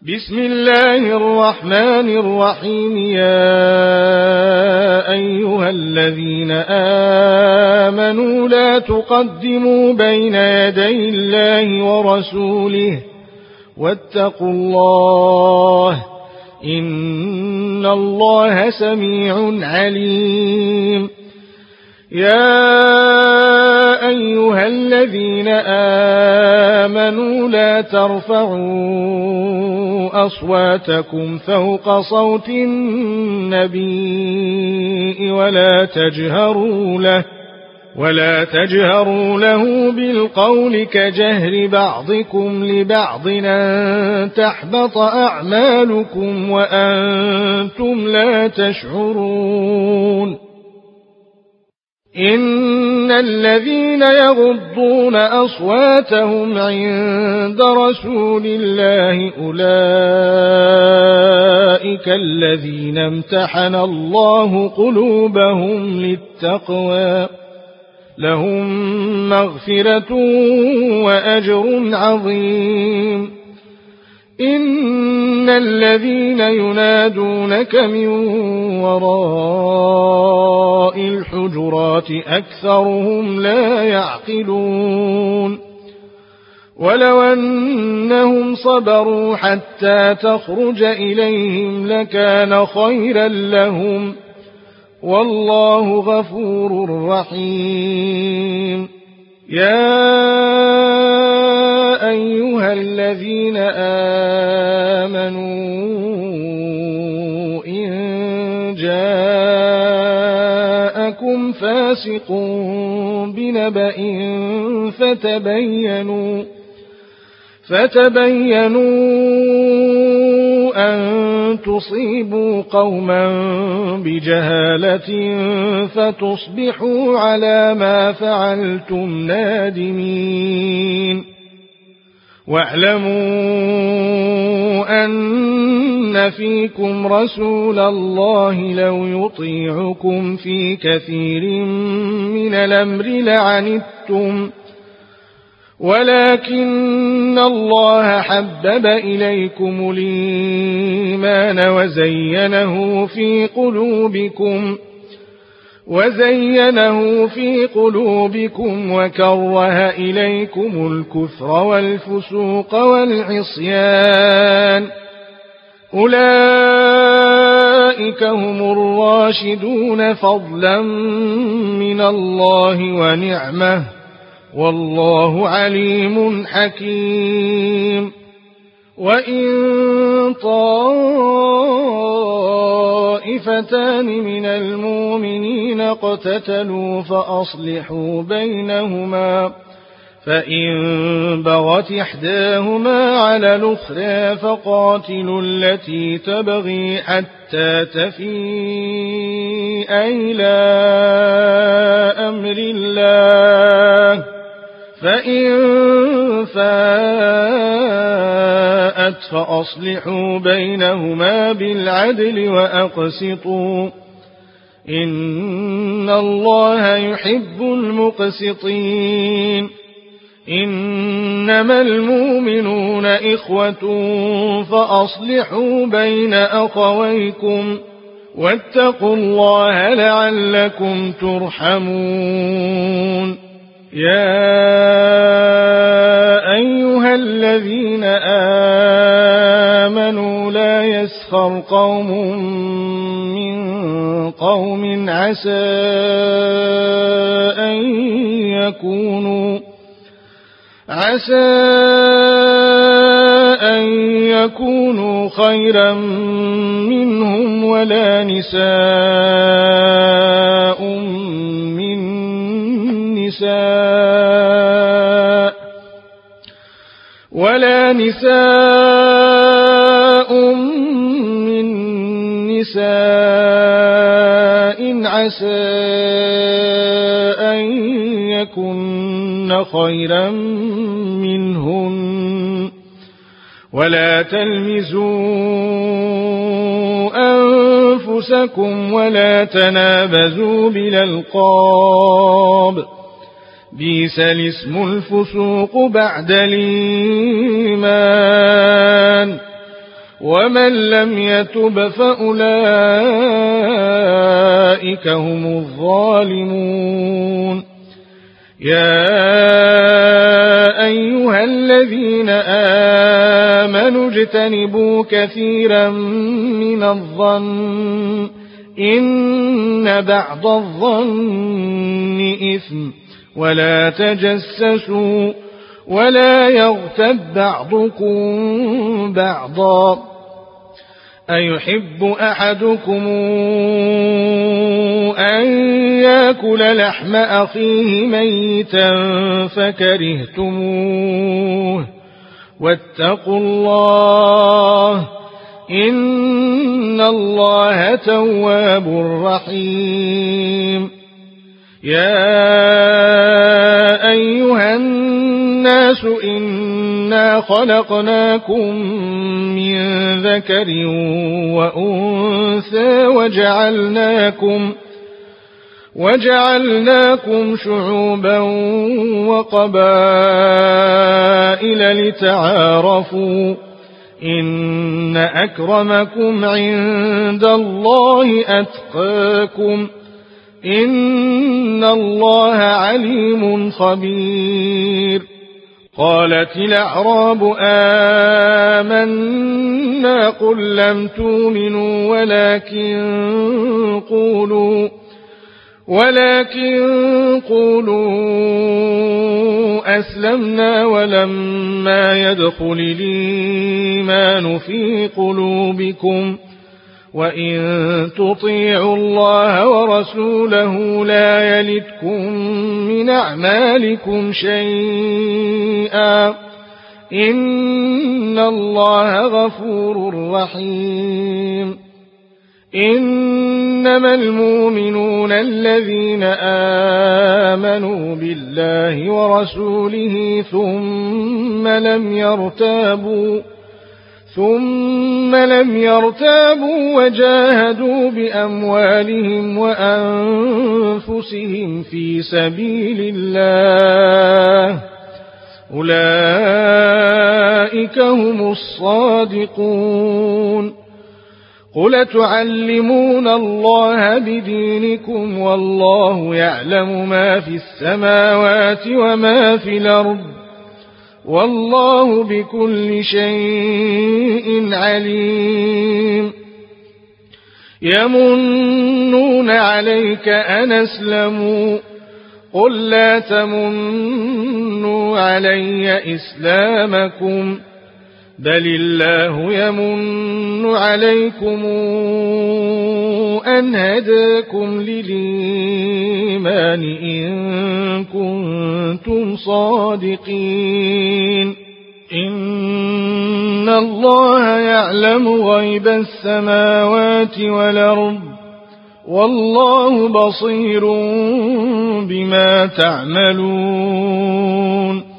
بسم الله الرحمن الرحيم. يا أيها الذين آمنوا لا تقدموا بين يدي الله ورسوله واتقوا الله إن الله سميع عليم. يا أيها الذين آمنوا لا ترفعوا أصواتكم فوق صوت النبي ولا تجهروا له بالقول كجهر بعضكم لبعض أن تحبط أعمالكم وأنتم لا تشعرون. إن الذين يغضون أصواتهم عند رسول الله أولئك الذين امتحن الله قلوبهم للتقوى لهم مغفرة وأجر عظيم. إن الذين ينادونك من وراء الحجرات أكثرهم لا يعقلون. ولو أنهم صبروا حتى تخرج إليهم لكان خيرا لهم والله غفور رحيم. يا أيها الذين آمنوا إن جاءكم فاسق بنبأ فتبينوا أن تصيبوا قوما بجهالة فتصبحوا على ما فعلتم نادمين. واعلموا أن فيكم رسول الله لو يطيعكم في كثير من الأمر لعنتم ولكن الله حبب إليكم الإيمان وزينه في قلوبكم وكره إليكم الكفر والفسوق والعصيان أولئك هم الراشدون فضلا من الله ونعمه والله عليم حكيم. وإن طائفتان من المؤمنين اقتتلوا فأصلحوا بينهما فإن بغت إحداهما على الأخرى فقاتلوا التي تبغي حتى تفيء إلى أمر الله فإن فاءت فأصلحوا بينهما بالعدل وأقسطوا إن الله يحب المقسطين. إنما المؤمنون إخوة فأصلحوا بين أخويكم واتقوا الله لعلكم ترحمون. يا أيها الذين آمنوا لا يسخر قوم من قوم عسى أن يكونوا خيرا منهم ولا نساء من نساء عسى أن يكن خيرا منهن ولا تلمزوا أنفسكم ولا تنابزوا بالألقاب بئس الاسم الفسوق بعد الإيمان ومن لم يتب فأولئك هم الظالمون يا أيها الذين آمنوا اجتنبوا كثيرا من الظن إن بعض الظن إثم ولا تجسسوا ولا يغتب بعضكم بعضا أيحب أحدكم أن يأكل لحم أخيه ميتا فكرهتموه واتقوا الله إن الله تواب رحيم يا أيها الناس إنا خلقناكم من ذكر وأنثى وجعلناكم شعوبا وقبائل لتعارفوا إن أكرمكم عند الله أتقاكم إن الله عليم خبير قالت الأعراب آمنا قل لم تؤمنوا ولكن قولوا أسلمنا ولما يدخل الإيمان في قلوبكم وإن تطيعوا الله ورسوله لا يلتكم من أعمالكم شيئا إن الله غفور رحيم إنما المؤمنون الذين آمنوا بالله ورسوله ثم لم يرتابوا وجاهدوا بأموالهم وأنفسهم في سبيل الله أولئك هم الصادقون قل تعلمون الله بدينكم والله يعلم ما في السماوات وما في الأرض والله بكل شيء عليم يمنون عليك أن أسلموا قل لا تمنوا علي إسلامكم بل الله يمن عليكم أن هداكم للإيمان إن كنتم صادقين إن الله يعلم غيب السماوات والأرض والله بصير بما تعملون